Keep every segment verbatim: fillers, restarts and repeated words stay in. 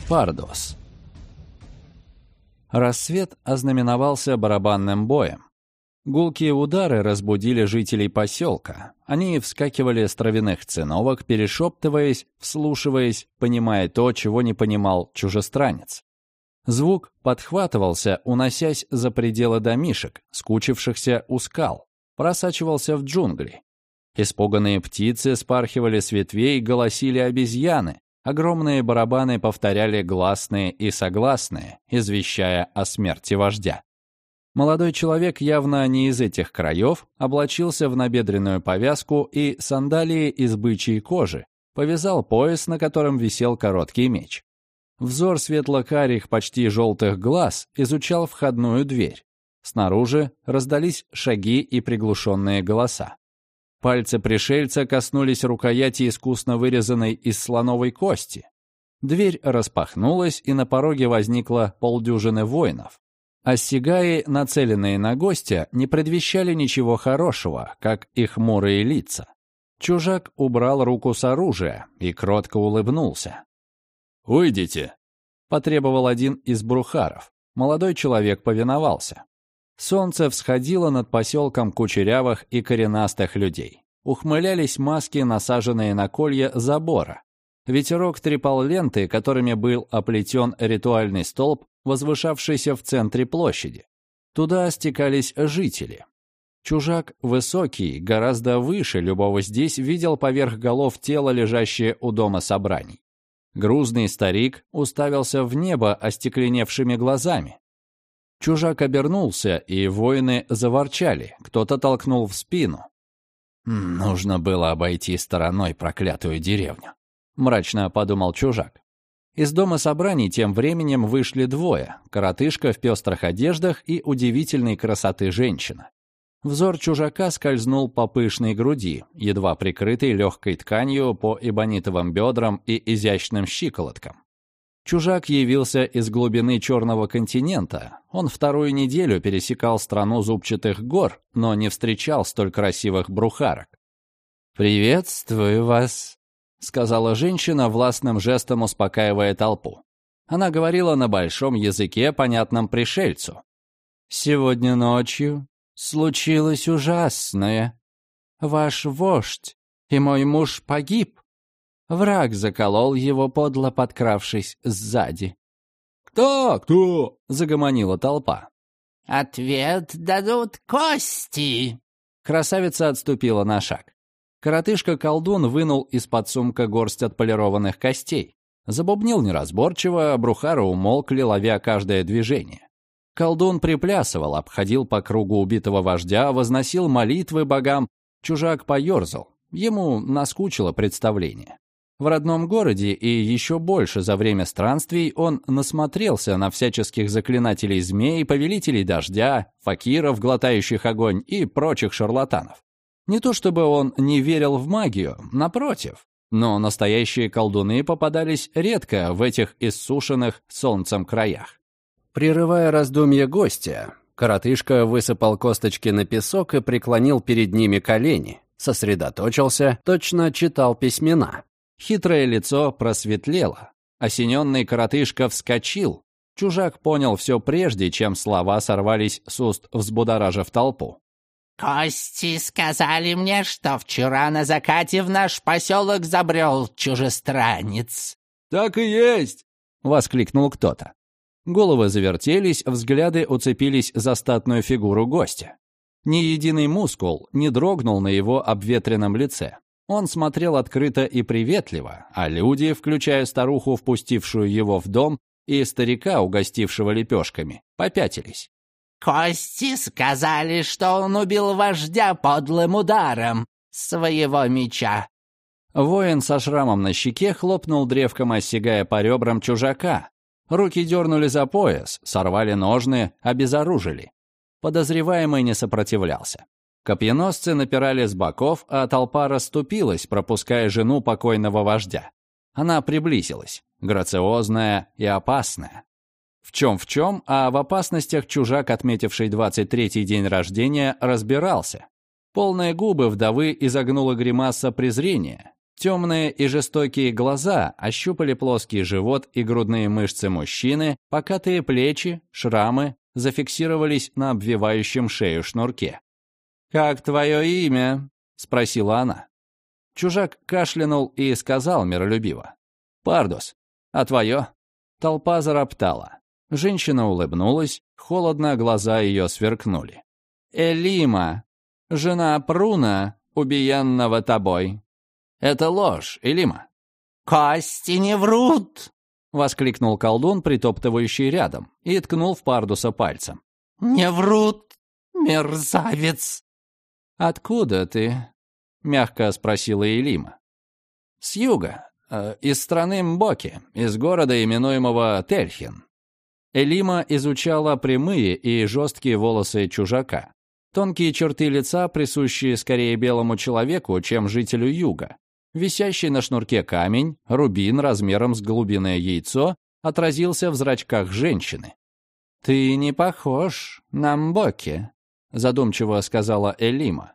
Пардос. Рассвет ознаменовался барабанным боем. Гулкие удары разбудили жителей поселка. Они вскакивали с травяных циновок, перешептываясь, вслушиваясь, понимая то, чего не понимал чужестранец. Звук подхватывался, уносясь за пределы домишек, скучившихся у скал, просачивался в джунгли. Испуганные птицы спархивали с ветвей, голосили обезьяны. Огромные барабаны повторяли гласные и согласные, извещая о смерти вождя. Молодой человек, явно не из этих краев, облачился в набедренную повязку и сандалии из бычьей кожи, повязал пояс, на котором висел короткий меч. Взор светло-карих, почти желтых глаз изучал входную дверь. Снаружи раздались шаги и приглушенные голоса. Пальцы пришельца коснулись рукояти искусно вырезанной из слоновой кости. Дверь распахнулась, и на пороге возникло полдюжины воинов. Ассигаи, нацеленные на гостя, не предвещали ничего хорошего, как и хмурые лица. Чужак убрал руку с оружия и кротко улыбнулся. «Уйдите!» — потребовал один из брухаров. Молодой человек повиновался. Солнце всходило над поселком кучерявых и коренастых людей. Ухмылялись маски, насаженные на колья забора. Ветерок трепал ленты, которыми был оплетен ритуальный столб, возвышавшийся в центре площади. Туда стекались жители. Чужак, высокий, гораздо выше любого здесь, видел поверх голов тело, лежащее у дома собраний. Грузный старик уставился в небо остекленевшими глазами. Чужак обернулся, и воины заворчали. Кто-то толкнул в спину. «Нужно было обойти стороной проклятую деревню», — мрачно подумал чужак. Из дома собраний тем временем вышли двое — коротышка в пестрых одеждах и удивительной красоты женщина. Взор чужака скользнул по пышной груди, едва прикрытой легкой тканью по эбонитовым бедрам и изящным щиколоткам. Чужак явился из глубины Черного континента. Он вторую неделю пересекал страну зубчатых гор, но не встречал столь красивых брухарок. «Приветствую вас», — сказала женщина, властным жестом успокаивая толпу. Она говорила на большом языке, понятном пришельцу. «Сегодня ночью случилось ужасное. Ваш вождь и мой муж погиб. Враг заколол его, подло подкравшись сзади». «Кто? Кто?» — загомонила толпа. «Ответ дадут кости!» Красавица отступила на шаг. Коротышка-колдун вынул из-под сумка горсть отполированных костей. Забубнил неразборчиво, брухары умолкли, ловя каждое движение. Колдун приплясывал, обходил по кругу убитого вождя, возносил молитвы богам. Чужак поерзал. Ему наскучило представление. В родном городе и еще больше за время странствий он насмотрелся на всяческих заклинателей змей, повелителей дождя, факиров, глотающих огонь, и прочих шарлатанов. Не то чтобы он не верил в магию, напротив, но настоящие колдуны попадались редко в этих иссушенных солнцем краях. Прерывая раздумье гостя, коротышка высыпал косточки на песок и преклонил перед ними колени, сосредоточился, точно читал письмена. Хитрое лицо просветлело. Осененный коротышка вскочил. Чужак понял все прежде, чем слова сорвались с уст, взбудоражив толпу. «Кости сказали мне, что вчера на закате в наш поселок забрел чужестранец». «Так и есть!» — воскликнул кто-то. Головы завертелись, взгляды уцепились за статную фигуру гостя. Ни единый мускул не дрогнул на его обветренном лице. Он смотрел открыто и приветливо, а люди, включая старуху, впустившую его в дом, и старика, угостившего лепешками, попятились. «Кости сказали, что он убил вождя подлым ударом своего меча». Воин со шрамом на щеке хлопнул древком, осягая по ребрам чужака. Руки дернули за пояс, сорвали ножны, обезоружили. Подозреваемый не сопротивлялся. Копьеносцы напирали с боков, а толпа расступилась, пропуская жену покойного вождя. Она приблизилась, грациозная и опасная. В чем в чем, а в опасностях чужак, отметивший двадцать третий день рождения, разбирался. Полные губы вдовы изогнула гримаса презрения. Темные и жестокие глаза ощупали плоский живот и грудные мышцы мужчины, покатые плечи, шрамы зафиксировались на обвивающем шею шнурке. «Как твое имя?» — спросила она. Чужак кашлянул и сказал миролюбиво. «Пардус. А твое?» Толпа зароптала. Женщина улыбнулась, холодно глаза ее сверкнули. «Элима, жена Пруна, убиенного тобой». «Это ложь, Элима». «Кости не врут!» — воскликнул колдун, притоптывающий рядом, и ткнул в Пардуса пальцем. «Не врут, мерзавец!» «Откуда ты?» — мягко спросила Элима. «С юга, э, из страны Мбоки, из города, именуемого Тельхин». Элима изучала прямые и жесткие волосы чужака. Тонкие черты лица, присущие скорее белому человеку, чем жителю юга. Висящий на шнурке камень, рубин размером с голубиное яйцо, отразился в зрачках женщины. «Ты не похож на Мбоки», — задумчиво сказала Элима.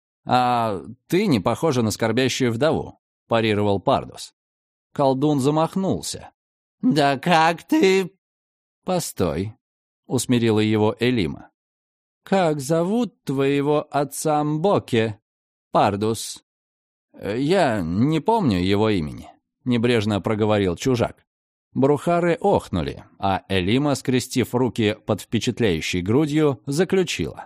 «А ты не похожа на скорбящую вдову», — парировал Пардус. Колдун замахнулся. «Да как ты...» «Постой», — усмирила его Элима. «Как зовут твоего отца Мбоки, Пардус?» «Я не помню его имени», — небрежно проговорил чужак. Брухары охнули, а Элима, скрестив руки под впечатляющей грудью, заключила.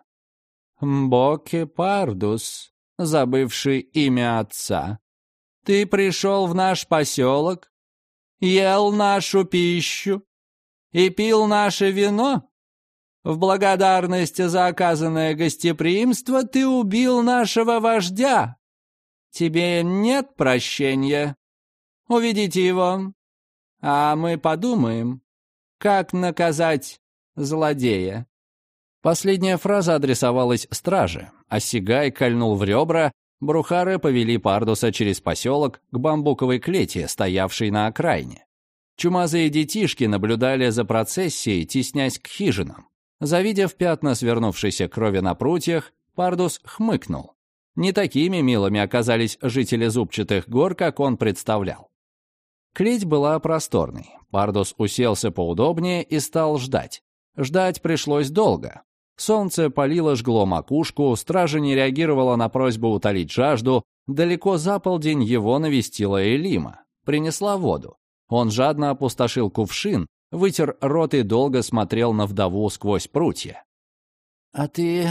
«Мбоки Пардус, забывший имя отца, ты пришел в наш поселок, ел нашу пищу и пил наше вино? В благодарность за оказанное гостеприимство ты убил нашего вождя. Тебе нет прощения. Уведите его, а мы подумаем, как наказать злодея». Последняя фраза адресовалась страже, а Сигай кольнул в ребра. Брухары повели Пардуса через поселок к бамбуковой клете, стоявшей на окраине. Чумазые детишки наблюдали за процессией, теснясь к хижинам. Завидев пятна свернувшейся крови на прутьях, Пардус хмыкнул. Не такими милыми оказались жители зубчатых гор, как он представлял. Клеть была просторной. Пардус уселся поудобнее и стал ждать. Ждать пришлось долго. Солнце палило, жгло макушку, стража не реагировала на просьбу утолить жажду. Далеко за полдень его навестила Элима. Принесла воду. Он жадно опустошил кувшин, вытер рот и долго смотрел на вдову сквозь прутья. «А ты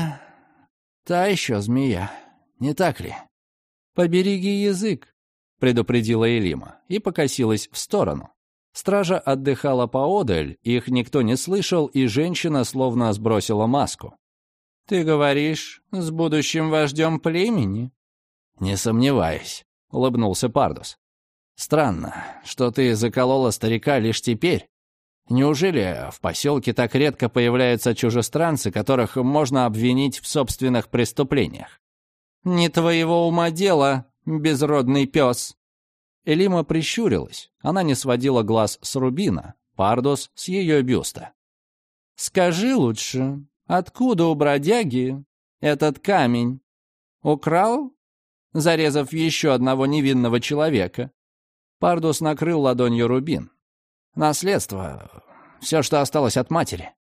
та еще змея, не так ли?» «Побереги язык», — предупредила Элима и покосилась в сторону. Стража отдыхала поодаль, их никто не слышал, и женщина словно сбросила маску. «Ты говоришь, с будущим вождем племени?» «Не сомневаюсь», — улыбнулся Пардус. «Странно, что ты заколола старика лишь теперь. Неужели в поселке так редко появляются чужестранцы, которых можно обвинить в собственных преступлениях?» «Не твоего ума дело, безродный пес!» Элима прищурилась. Она не сводила глаз с рубина, Пардус с ее бюста. «Скажи лучше, откуда у бродяги этот камень? Украл, зарезав еще одного невинного человека?» Пардус накрыл ладонью рубин. «Наследство. Все, что осталось от матери».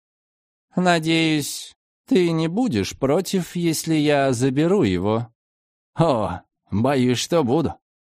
«Надеюсь, ты не будешь против, если я заберу его?» «О, боюсь, что буду».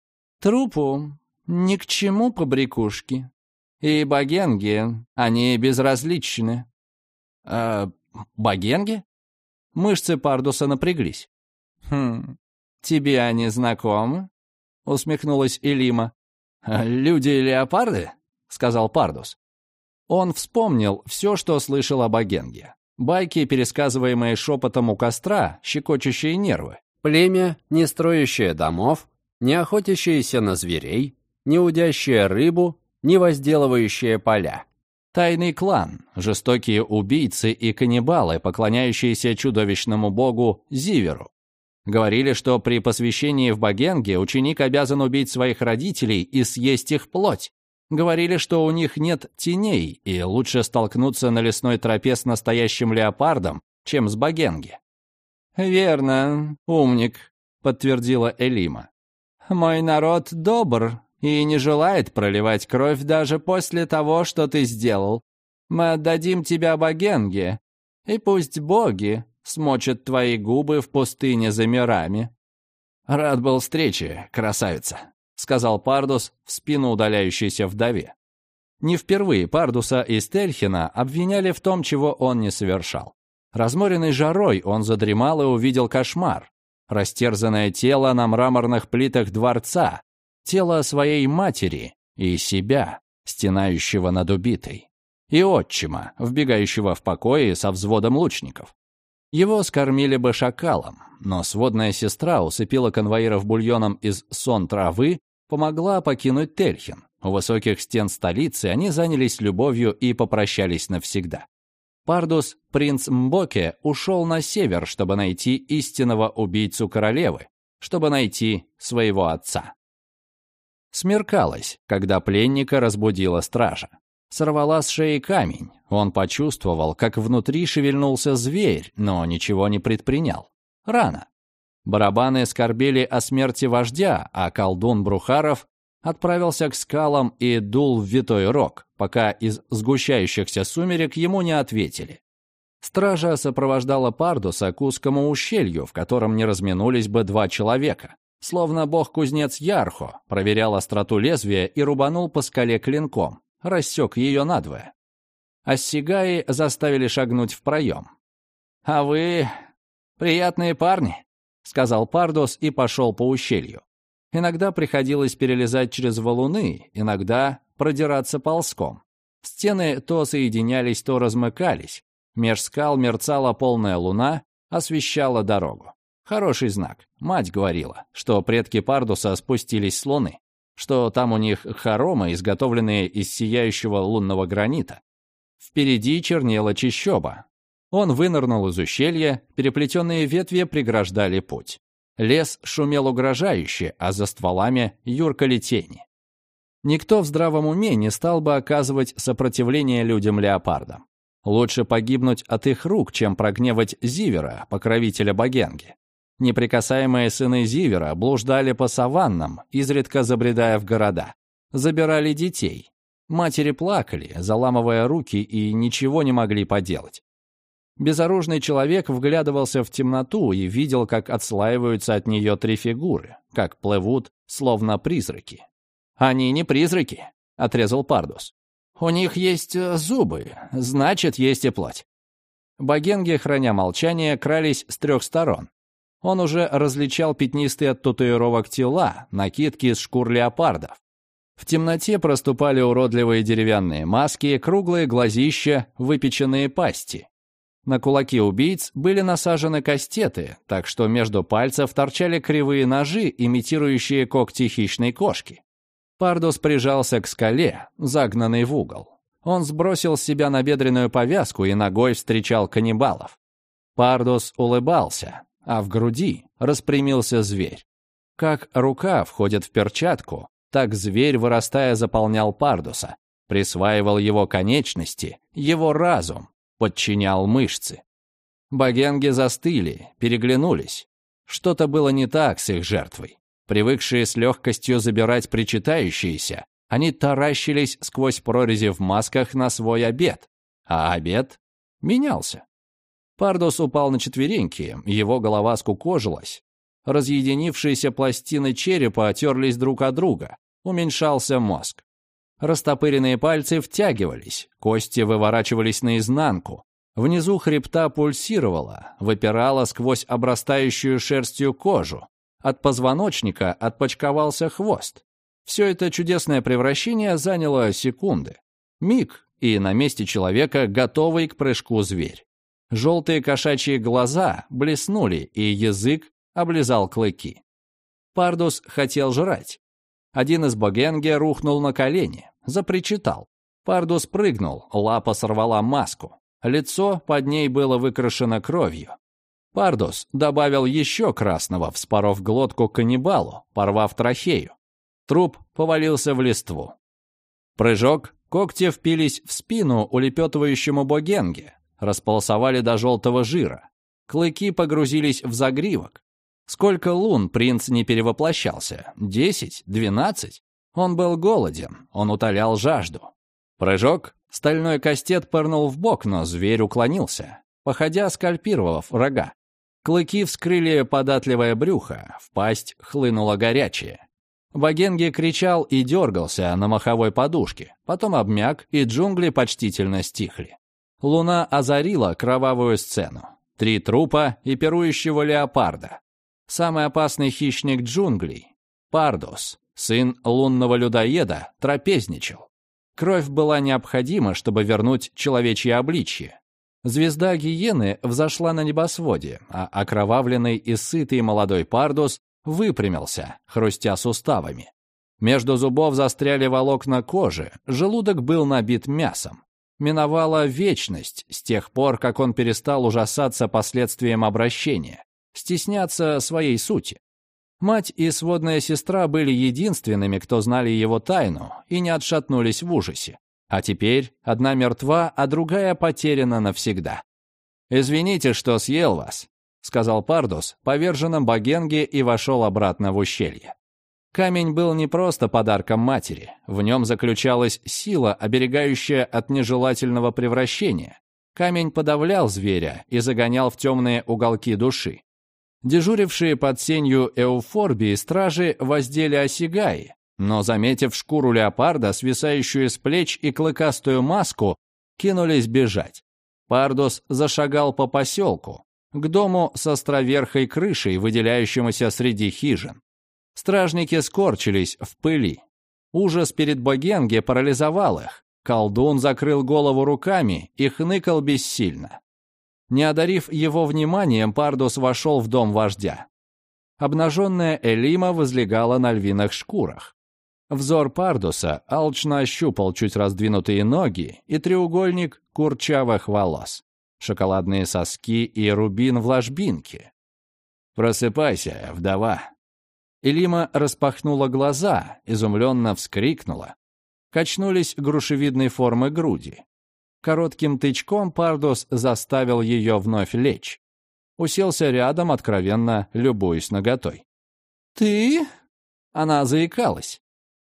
«Трупу ни к чему побрякушки. И багенги, они безразличны». «Э, багенги?» Мышцы Пардуса напряглись. «Хм, тебе они знакомы?» Усмехнулась Элима. «Люди-леопарды?» — сказал Пардус. Он вспомнил все, что слышал о багенге. Байки, пересказываемые шепотом у костра, щекочущие нервы. Племя, не строящее домов, не охотящееся на зверей, не удящее рыбу, не возделывающее поля. Тайный клан, жестокие убийцы и каннибалы, поклоняющиеся чудовищному богу Зиверу. Говорили, что при посвящении в багенге ученик обязан убить своих родителей и съесть их плоть. Говорили, что у них нет теней, и лучше столкнуться на лесной тропе с настоящим леопардом, чем с багенги. «Верно, умник», — подтвердила Элима. «Мой народ добр и не желает проливать кровь даже после того, что ты сделал. Мы отдадим тебя Богенге, и пусть боги смочат твои губы в пустыне за мирами». «Рад был встрече, красавица», — сказал Пардус в спину удаляющейся вдове. Не впервые Пардуса из Тельхина обвиняли в том, чего он не совершал. Разморенный жарой он задремал и увидел кошмар. Растерзанное тело на мраморных плитах дворца, тело своей матери и себя, стенающего над убитой, и отчима, вбегающего в покои со взводом лучников. Его скормили бы шакалом, но сводная сестра усыпила конвоиров бульоном из сон травы, помогла покинуть Тельхин. У высоких стен столицы они занялись любовью и попрощались навсегда. Пардус, принц Мбоке, ушел на север, чтобы найти истинного убийцу королевы, чтобы найти своего отца. Смеркалось, когда пленника разбудила стража. Сорвала с шеи камень. Он почувствовал, как внутри шевельнулся зверь, но ничего не предпринял. Рано. Барабаны скорбели о смерти вождя, а колдун Брухаров отправился к скалам и дул в витой рог, пока из сгущающихся сумерек ему не ответили. Стража сопровождала Пардуса к узкому ущелью, в котором не разминулись бы два человека. Словно бог-кузнец Ярхо проверял остроту лезвия и рубанул по скале клинком, рассек ее надвое. Ассигаи заставили шагнуть в проем. «А вы приятные парни», — сказал Пардус и пошел по ущелью. Иногда приходилось перелезать через валуны, иногда продираться ползком. Стены то соединялись, то размыкались. Меж скал мерцала полная луна, освещала дорогу. Хороший знак. Мать говорила, что предки Пардуса спустились с луны, что там у них хоромы, изготовленные из сияющего лунного гранита. Впереди чернела чащоба. Он вынырнул из ущелья, переплетенные ветви преграждали путь. Лес шумел угрожающе, а за стволами юркали тени. Никто в здравом уме не стал бы оказывать сопротивление людям-леопардам. Лучше погибнуть от их рук, чем прогневать Зивера, покровителя Богенги. Неприкасаемые сыны Зивера блуждали по саваннам, изредка забредая в города. Забирали детей. Матери плакали, заламывая руки, и ничего не могли поделать. Безоружный человек вглядывался в темноту и видел, как отслаиваются от нее три фигуры, как плывут, словно призраки. «Они не призраки», — отрезал Пардус. «У них есть зубы, значит, есть и плоть». Богенги, храня молчание, крались с трех сторон. Он уже различал пятнистые от татуировок тела, накидки из шкур леопардов. В темноте проступали уродливые деревянные маски, круглые глазища, выпеченные пасти. На кулаки убийц были насажены кастеты, так что между пальцев торчали кривые ножи, имитирующие когти хищной кошки. Пардус прижался к скале, загнанный в угол. Он сбросил с себя набедренную повязку и ногой встречал каннибалов. Пардус улыбался, а в груди распрямился зверь. Как рука входит в перчатку, так зверь, вырастая, заполнял Пардуса, присваивал его конечности, его разум, подчинял мышцы. Богенги застыли, переглянулись. Что-то было не так с их жертвой. Привыкшие с легкостью забирать причитающиеся, они таращились сквозь прорези в масках на свой обед. А обед менялся. Пардус упал на четвереньки, его голова скукожилась. Разъединившиеся пластины черепа отерлись друг от друга, уменьшался мозг. Растопыренные пальцы втягивались, кости выворачивались наизнанку. Внизу хребта пульсировало, выпирало сквозь обрастающую шерстью кожу. От позвоночника отпочковался хвост. Все это чудесное превращение заняло секунды. Миг, и на месте человека готовый к прыжку зверь. Желтые кошачьи глаза блеснули, и язык облизал клыки. Пардус хотел жрать. Один из богенги рухнул на колени, запричитал. Пардус прыгнул, лапа сорвала маску. Лицо под ней было выкрашено кровью. Пардус добавил еще красного, вспоров глотку каннибалу, порвав трахею. Труп повалился в листву. Прыжок, когти впились в спину улепетывающему богенге, располосовали до желтого жира. Клыки погрузились в загривок. Сколько лун принц не перевоплощался? Десять? Двенадцать? Он был голоден, он утолял жажду. Прыжок. Стальной кастет пырнул в бок, но зверь уклонился, походя скальпировав рога. Клыки вскрыли податливое брюхо, в пасть хлынуло горячее. Багенги кричал и дергался на маховой подушке, потом обмяк, и джунгли почтительно стихли. Луна озарила кровавую сцену. Три трупа и пирующего леопарда. Самый опасный хищник джунглей — Пардус, сын лунного людоеда, трапезничал. Кровь была необходима, чтобы вернуть человечье обличье. Звезда гиены взошла на небосводе, а окровавленный и сытый молодой Пардус выпрямился, хрустя суставами. Между зубов застряли волокна кожи, желудок был набит мясом. Миновала вечность с тех пор, как он перестал ужасаться последствиям обращения, стесняться своей сути. Мать и сводная сестра были единственными, кто знали его тайну и не отшатнулись в ужасе. А теперь одна мертва, а другая потеряна навсегда. «Извините, что съел вас», — сказал Пардус поверженным Багенге и вошел обратно в ущелье. Камень был не просто подарком матери, в нем заключалась сила, оберегающая от нежелательного превращения. Камень подавлял зверя и загонял в темные уголки души. Дежурившие под сенью эуфорбии стражи воздели осигаи, но, заметив шкуру леопарда, свисающую с плеч и клыкастую маску, кинулись бежать. Пардус зашагал по поселку, к дому с островерхой крышей, выделяющемуся среди хижин. Стражники скорчились в пыли. Ужас перед Багенге парализовал их. Колдун закрыл голову руками и хныкал бессильно. Не одарив его вниманием, Пардус вошел в дом вождя. Обнаженная Элима возлегала на львиных шкурах. Взор Пардуса алчно ощупал чуть раздвинутые ноги и треугольник курчавых волос, шоколадные соски и рубин в ложбинке. «Просыпайся, вдова!» Элима распахнула глаза, изумленно вскрикнула. Качнулись грушевидной формы груди. Коротким тычком Пардус заставил ее вновь лечь. Уселся рядом, откровенно любуясь наготой. «Ты?» Она заикалась.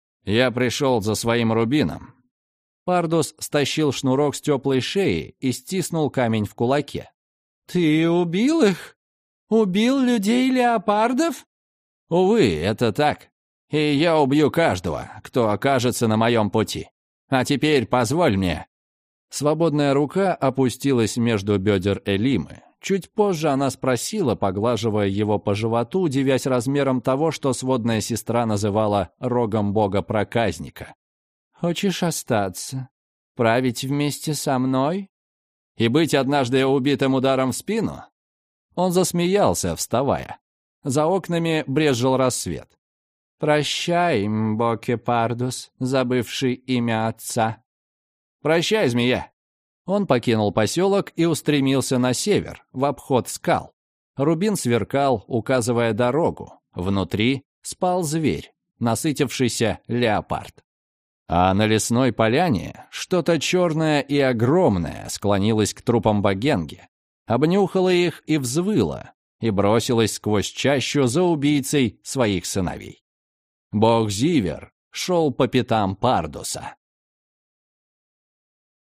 «Я пришел за своим рубином». Пардус стащил шнурок с теплой шеи и стиснул камень в кулаке. «Ты убил их? Убил людей-леопардов?» «Увы, это так. И я убью каждого, кто окажется на моем пути. А теперь позволь мне». Свободная рука опустилась между бедер Элимы. Чуть позже она спросила, поглаживая его по животу, удивясь размером того, что сводная сестра называла рогом бога-проказника. «Хочешь остаться? Править вместе со мной? И быть однажды убитым ударом в спину?» Он засмеялся, вставая. За окнами брезжил рассвет. «Прощай, Мбоке Пардус, забывший имя отца». «Прощай, змея!» Он покинул поселок и устремился на север, в обход скал. Рубин сверкал, указывая дорогу. Внутри спал зверь, насытившийся леопард. А на лесной поляне что-то черное и огромное склонилось к трупам Багенги, обнюхало их и взвыло, и бросилось сквозь чащу за убийцей своих сыновей. Бог Зивер шел по пятам Пардуса.